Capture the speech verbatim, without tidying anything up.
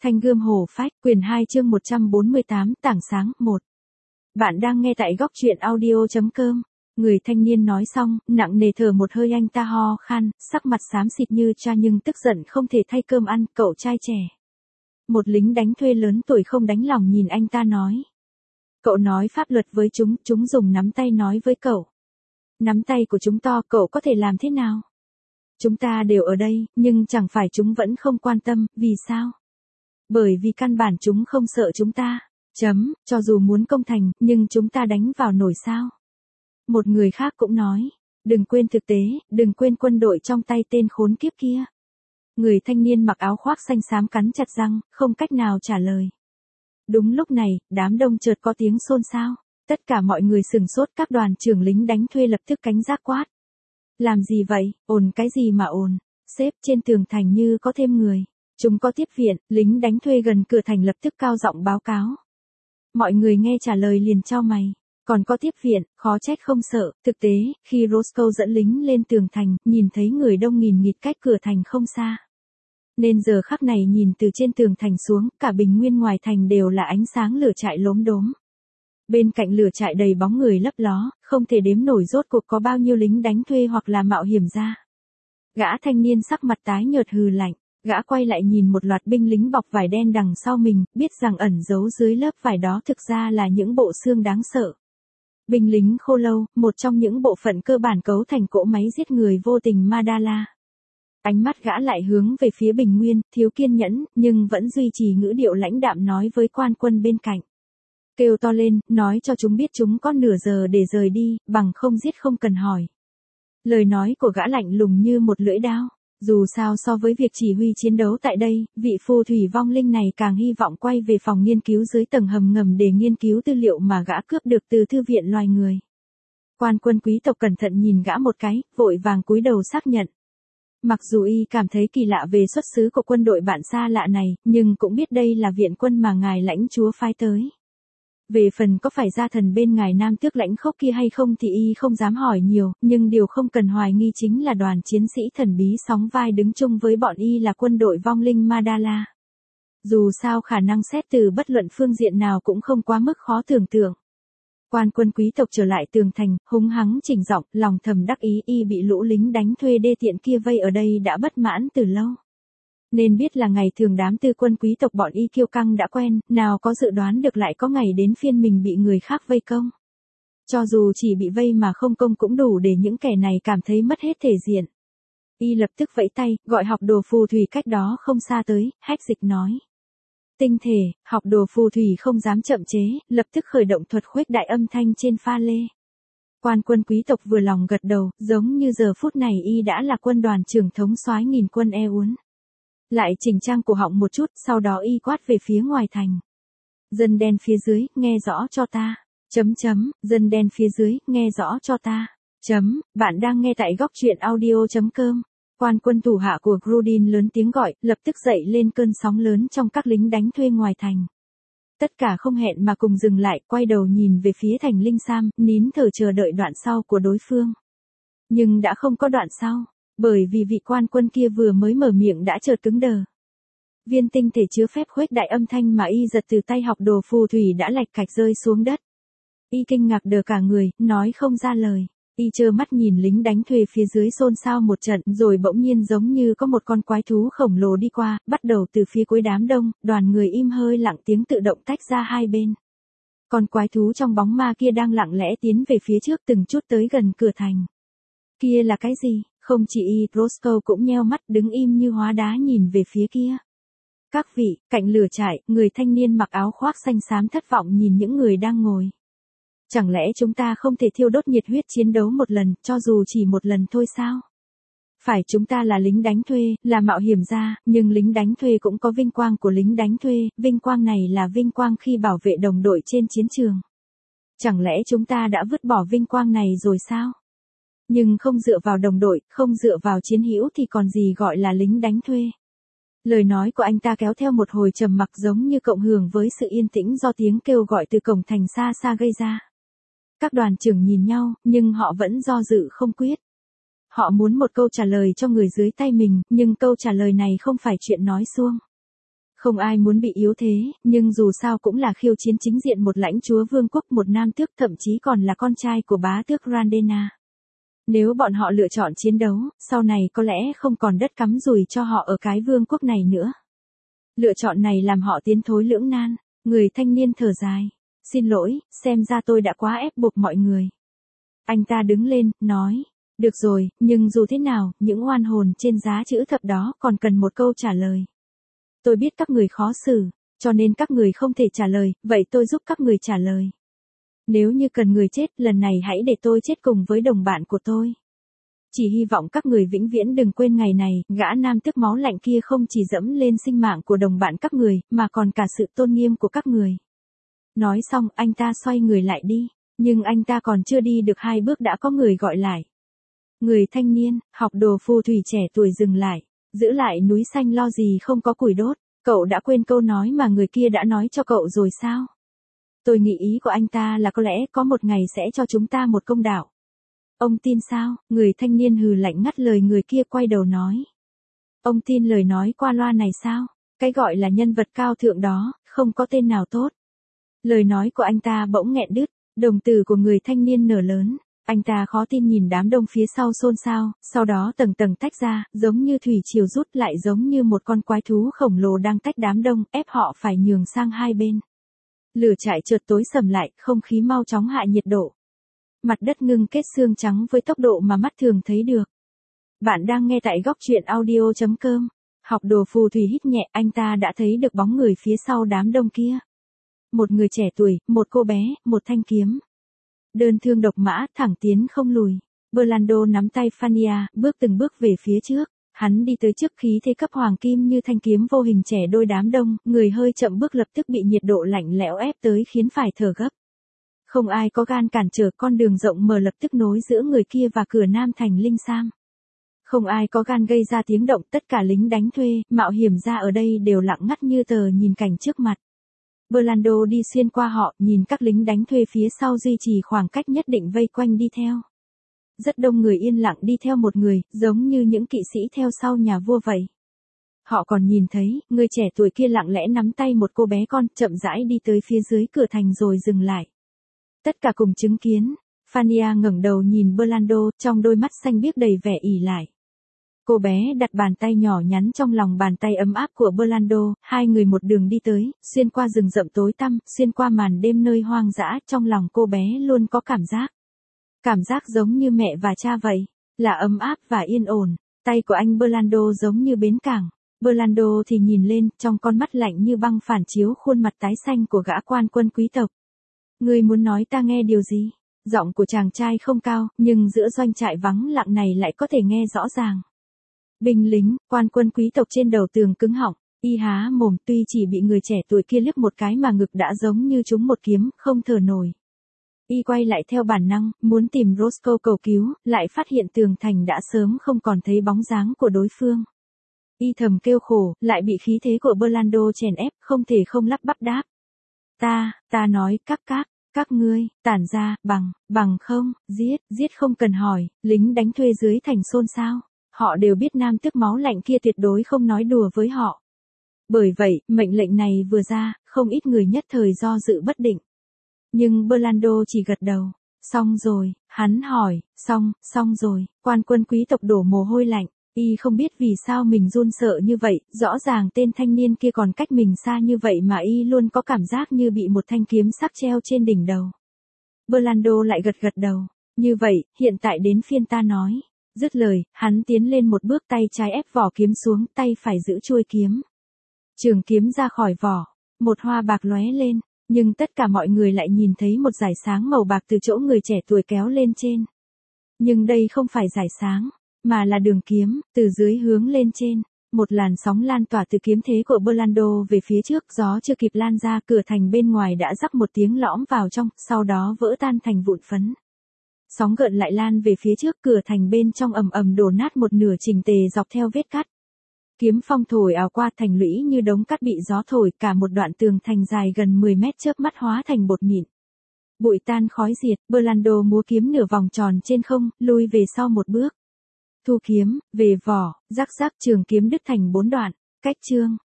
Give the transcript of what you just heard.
Thanh Gươm Hổ Phách, quyển hai chương một trăm bốn mươi tám, tảng sáng, một. Bạn đang nghe tại góc truyện audio chấm com. Người thanh niên nói xong, nặng nề thở một hơi, anh ta ho khan, sắc mặt xám xịt như cha nhưng tức giận không thể thay cơm ăn. Cậu trai trẻ, một lính đánh thuê lớn tuổi không đánh lòng nhìn anh ta nói. Cậu nói pháp luật với chúng, chúng dùng nắm tay nói với cậu. Nắm tay của chúng to, cậu có thể làm thế nào? Chúng ta đều ở đây, nhưng chẳng phải chúng vẫn không quan tâm, vì sao? Bởi vì căn bản chúng không sợ chúng ta. Chấm, cho dù muốn công thành, nhưng chúng ta đánh vào nổi sao? Một người khác cũng nói, đừng quên thực tế, đừng quên quân đội trong tay tên khốn kiếp kia. Người thanh niên mặc áo khoác xanh xám cắn chặt răng, không cách nào trả lời. Đúng lúc này, đám đông chợt có tiếng xôn xao. Tất cả mọi người sừng sốt, các đoàn trưởng lính đánh thuê lập tức cảnh giác quát. Làm gì vậy, ồn cái gì mà ồn? Sếp, trên tường thành như có thêm người. Chúng có tiếp viện, lính đánh thuê gần cửa thành lập tức cao giọng báo cáo. Mọi người nghe trả lời liền chau mày. Còn có tiếp viện, khó trách không sợ. Thực tế, khi Roscoe dẫn lính lên tường thành, nhìn thấy người đông nghìn nghịt cách cửa thành không xa. Nên giờ khắc này nhìn từ trên tường thành xuống, cả bình nguyên ngoài thành đều là ánh sáng lửa trại lốm đốm. Bên cạnh lửa trại đầy bóng người lấp ló, không thể đếm nổi rốt cuộc có bao nhiêu lính đánh thuê hoặc là mạo hiểm ra. Gã thanh niên sắc mặt tái nhợt hừ lạnh. Gã quay lại nhìn một loạt binh lính bọc vải đen đằng sau mình, biết rằng ẩn giấu dưới lớp vải đó thực ra là những bộ xương đáng sợ. Binh lính khô lâu, một trong những bộ phận cơ bản cấu thành cỗ máy giết người vô tình Madala. Ánh mắt gã lại hướng về phía bình nguyên, thiếu kiên nhẫn, nhưng vẫn duy trì ngữ điệu lãnh đạm nói với quan quân bên cạnh. Kêu to lên, nói cho chúng biết chúng có nửa giờ để rời đi, bằng không giết không cần hỏi. Lời nói của gã lạnh lùng như một lưỡi đao. Dù sao so với việc chỉ huy chiến đấu tại đây, vị phù thủy vong linh này càng hy vọng quay về phòng nghiên cứu dưới tầng hầm ngầm để nghiên cứu tư liệu mà gã cướp được từ thư viện loài người. Quan quân quý tộc cẩn thận nhìn gã một cái, vội vàng cúi đầu xác nhận. Mặc dù y cảm thấy kỳ lạ về xuất xứ của quân đội bạn xa lạ này, nhưng cũng biết đây là viện quân mà ngài lãnh chúa phái tới. Về phần có phải gia thần bên ngài Nam Tước Lãnh Khốc kia hay không thì y không dám hỏi nhiều, nhưng điều không cần hoài nghi chính là đoàn chiến sĩ thần bí sóng vai đứng chung với bọn y là quân đội vong linh Madala. Dù sao khả năng xét từ bất luận phương diện nào cũng không quá mức khó tưởng tượng. Quan quân quý tộc trở lại tường thành, húng hắng chỉnh giọng, lòng thầm đắc ý y bị lũ lính đánh thuê đê tiện kia vây ở đây đã bất mãn từ lâu. Nên biết là ngày thường đám tư quân quý tộc bọn y kiêu căng đã quen, nào có dự đoán được lại có ngày đến phiên mình bị người khác vây công. Cho dù chỉ bị vây mà không công cũng đủ để những kẻ này cảm thấy mất hết thể diện. Y lập tức vẫy tay, gọi học đồ phù thủy cách đó không xa tới, hách dịch nói. Tinh thể, học đồ phù thủy không dám chậm chế, lập tức khởi động thuật khuếch đại âm thanh trên pha lê. Quan quân quý tộc vừa lòng gật đầu, giống như giờ phút này y đã là quân đoàn trưởng thống soái nghìn quân e uốn. Lại chỉnh trang cổ họng một chút, sau đó y quát về phía ngoài thành. Dân đen phía dưới, nghe rõ cho ta. Chấm chấm, dân đen phía dưới, nghe rõ cho ta. Chấm, bạn đang nghe tại góc truyện audio chấm com. Quan quân thủ hạ của Grudin lớn tiếng gọi, lập tức dậy lên cơn sóng lớn trong các lính đánh thuê ngoài thành. Tất cả không hẹn mà cùng dừng lại, quay đầu nhìn về phía thành Linh Sam, nín thở chờ đợi đoạn sau của đối phương. Nhưng đã không có đoạn sau. Bởi vì vị quan quân kia vừa mới mở miệng đã chợt cứng đờ. Viên tinh thể chứa phép khuếch đại âm thanh mà y giật từ tay học đồ phù thủy đã lạch cạch rơi xuống đất. Y kinh ngạc đờ cả người, nói không ra lời. Y trơ mắt nhìn lính đánh thuê phía dưới xôn xao một trận rồi bỗng nhiên giống như có một con quái thú khổng lồ đi qua, bắt đầu từ phía cuối đám đông, đoàn người im hơi lặng tiếng tự động tách ra hai bên. Con quái thú trong bóng ma kia đang lặng lẽ tiến về phía trước từng chút tới gần cửa thành. Kia là cái gì? Không chỉ y, Roscoe cũng nheo mắt đứng im như hóa đá nhìn về phía kia. Các vị, cạnh lửa trại, người thanh niên mặc áo khoác xanh xám thất vọng nhìn những người đang ngồi. Chẳng lẽ chúng ta không thể thiêu đốt nhiệt huyết chiến đấu một lần, cho dù chỉ một lần thôi sao? Phải, chúng ta là lính đánh thuê, là mạo hiểm gia, nhưng lính đánh thuê cũng có vinh quang của lính đánh thuê, vinh quang này là vinh quang khi bảo vệ đồng đội trên chiến trường. Chẳng lẽ chúng ta đã vứt bỏ vinh quang này rồi sao? Nhưng không dựa vào đồng đội, không dựa vào chiến hữu thì còn gì gọi là lính đánh thuê. Lời nói của anh ta kéo theo một hồi trầm mặc giống như cộng hưởng với sự yên tĩnh do tiếng kêu gọi từ cổng thành xa xa gây ra. Các đoàn trưởng nhìn nhau, nhưng họ vẫn do dự không quyết. Họ muốn một câu trả lời cho người dưới tay mình, nhưng câu trả lời này không phải chuyện nói suông. Không ai muốn bị yếu thế, nhưng dù sao cũng là khiêu chiến chính diện một lãnh chúa vương quốc, một nam tước, thậm chí còn là con trai của bá tước Randena. Nếu bọn họ lựa chọn chiến đấu, sau này có lẽ không còn đất cắm rùi cho họ ở cái vương quốc này nữa. Lựa chọn này làm họ tiến thối lưỡng nan. Người thanh niên thở dài. Xin lỗi, xem ra tôi đã quá ép buộc mọi người. Anh ta đứng lên, nói. Được rồi, nhưng dù thế nào, những oan hồn trên giá chữ thập đó còn cần một câu trả lời. Tôi biết các người khó xử, cho nên các người không thể trả lời, vậy tôi giúp các người trả lời. Nếu như cần người chết, lần này hãy để tôi chết cùng với đồng bạn của tôi. Chỉ hy vọng các người vĩnh viễn đừng quên ngày này, gã nam tước máu lạnh kia không chỉ dẫm lên sinh mạng của đồng bạn các người, mà còn cả sự tôn nghiêm của các người. Nói xong, anh ta xoay người lại đi, nhưng anh ta còn chưa đi được hai bước đã có người gọi lại. Người thanh niên, học đồ phù thủy trẻ tuổi dừng lại, giữ lại núi xanh lo gì không có củi đốt, cậu đã quên câu nói mà người kia đã nói cho cậu rồi sao? Tôi nghĩ ý của anh ta là có lẽ có một ngày sẽ cho chúng ta một công đạo. Ông tin sao? Người thanh niên hừ lạnh ngắt lời người kia, quay đầu nói. Ông tin lời nói qua loa này sao? Cái gọi là nhân vật cao thượng đó, không có tên nào tốt. Lời nói của anh ta bỗng nghẹn đứt, đồng tử của người thanh niên nở lớn. Anh ta khó tin nhìn đám đông phía sau xôn xao, sau đó tầng tầng tách ra, giống như thủy triều rút lại, giống như một con quái thú khổng lồ đang tách đám đông, ép họ phải nhường sang hai bên. Lửa trại chợt tối sầm lại, không khí mau chóng hạ nhiệt độ. Mặt đất ngưng kết xương trắng với tốc độ mà mắt thường thấy được. Bạn đang nghe tại góc truyện audio chấm com. Học đồ phù thủy hít nhẹ, anh ta đã thấy được bóng người phía sau đám đông kia. Một người trẻ tuổi, một cô bé, một thanh kiếm. Đơn thương độc mã, thẳng tiến không lùi. Burlando nắm tay Fania, bước từng bước về phía trước. Hắn đi tới trước, khí thế cấp hoàng kim như thanh kiếm vô hình trẻ đôi đám đông, người hơi chậm bước lập tức bị nhiệt độ lạnh lẽo ép tới khiến phải thở gấp. Không ai có gan cản trở, con đường rộng mở lập tức nối giữa người kia và cửa nam thành Linh Sam. Không ai có gan gây ra tiếng động, tất cả lính đánh thuê, mạo hiểm ra ở đây đều lặng ngắt như tờ nhìn cảnh trước mặt. Burlando đi xuyên qua họ, nhìn các lính đánh thuê phía sau duy trì khoảng cách nhất định vây quanh đi theo. Rất đông người yên lặng đi theo một người, giống như những kỵ sĩ theo sau nhà vua vậy. Họ còn nhìn thấy, người trẻ tuổi kia lặng lẽ nắm tay một cô bé con, chậm rãi đi tới phía dưới cửa thành rồi dừng lại. Tất cả cùng chứng kiến. Fania ngẩng đầu nhìn Burlando, trong đôi mắt xanh biếc đầy vẻ ỉ lại. Cô bé đặt bàn tay nhỏ nhắn trong lòng bàn tay ấm áp của Burlando, hai người một đường đi tới, xuyên qua rừng rậm tối tăm, xuyên qua màn đêm nơi hoang dã, trong lòng cô bé luôn có cảm giác. Cảm giác giống như mẹ và cha vậy, là ấm áp và yên ổn. Tay của anh Burlando giống như bến cảng. Burlando thì nhìn lên, trong con mắt lạnh như băng phản chiếu khuôn mặt tái xanh của gã quan quân quý tộc. Ngươi muốn nói ta nghe điều gì? Giọng của chàng trai không cao, nhưng giữa doanh trại vắng lặng này lại có thể nghe rõ ràng. Binh lính, quan quân quý tộc trên đầu tường cứng họng, y há mồm, tuy chỉ bị người trẻ tuổi kia liếc một cái mà ngực đã giống như trúng một kiếm, không thở nổi. Y quay lại theo bản năng, muốn tìm Roscoe cầu cứu, lại phát hiện tường thành đã sớm không còn thấy bóng dáng của đối phương. Y thầm kêu khổ, lại bị khí thế của Burlando chèn ép, không thể không lắp bắp đáp. Ta, ta nói, các các, các ngươi, tản ra, bằng, bằng không, giết, giết không cần hỏi, lính đánh thuê dưới thành xôn xao. Họ đều biết nam tước máu lạnh kia tuyệt đối không nói đùa với họ. Bởi vậy, mệnh lệnh này vừa ra, không ít người nhất thời do dự bất định. Nhưng Burlando chỉ gật đầu. Xong rồi, hắn hỏi, xong, xong rồi, quan quân quý tộc đổ mồ hôi lạnh. Y không biết vì sao mình run sợ như vậy, rõ ràng tên thanh niên kia còn cách mình xa như vậy mà y luôn có cảm giác như bị một thanh kiếm sắc treo trên đỉnh đầu. Burlando lại gật gật đầu. Như vậy, hiện tại đến phiên ta nói. Dứt lời, hắn tiến lên một bước, tay trái ép vỏ kiếm xuống, tay phải giữ chuôi kiếm. Trường kiếm ra khỏi vỏ, một hoa bạc lóe lên, nhưng tất cả mọi người lại nhìn thấy một dải sáng màu bạc từ chỗ người trẻ tuổi kéo lên trên. Nhưng đây không phải dải sáng, mà là đường kiếm, từ dưới hướng lên trên. Một làn sóng lan tỏa từ kiếm thế của Burlando về phía trước, gió chưa kịp lan ra, cửa thành bên ngoài đã rắc một tiếng lõm vào trong, sau đó vỡ tan thành vụn phấn. Sóng gợn lại lan về phía trước, cửa thành bên trong ầm ầm đổ nát một nửa chỉnh tề dọc theo vết cắt. Kiếm phong thổi ào qua, thành lũy như đống cát bị gió thổi, cả một đoạn tường thành dài gần mười mét chớp mắt hóa thành bột mịn. Bụi tan khói diệt, Burlando múa kiếm nửa vòng tròn trên không, lui về sau một bước. Thu kiếm, về vỏ, rắc rắc, trường kiếm đứt thành bốn đoạn. Cách chương,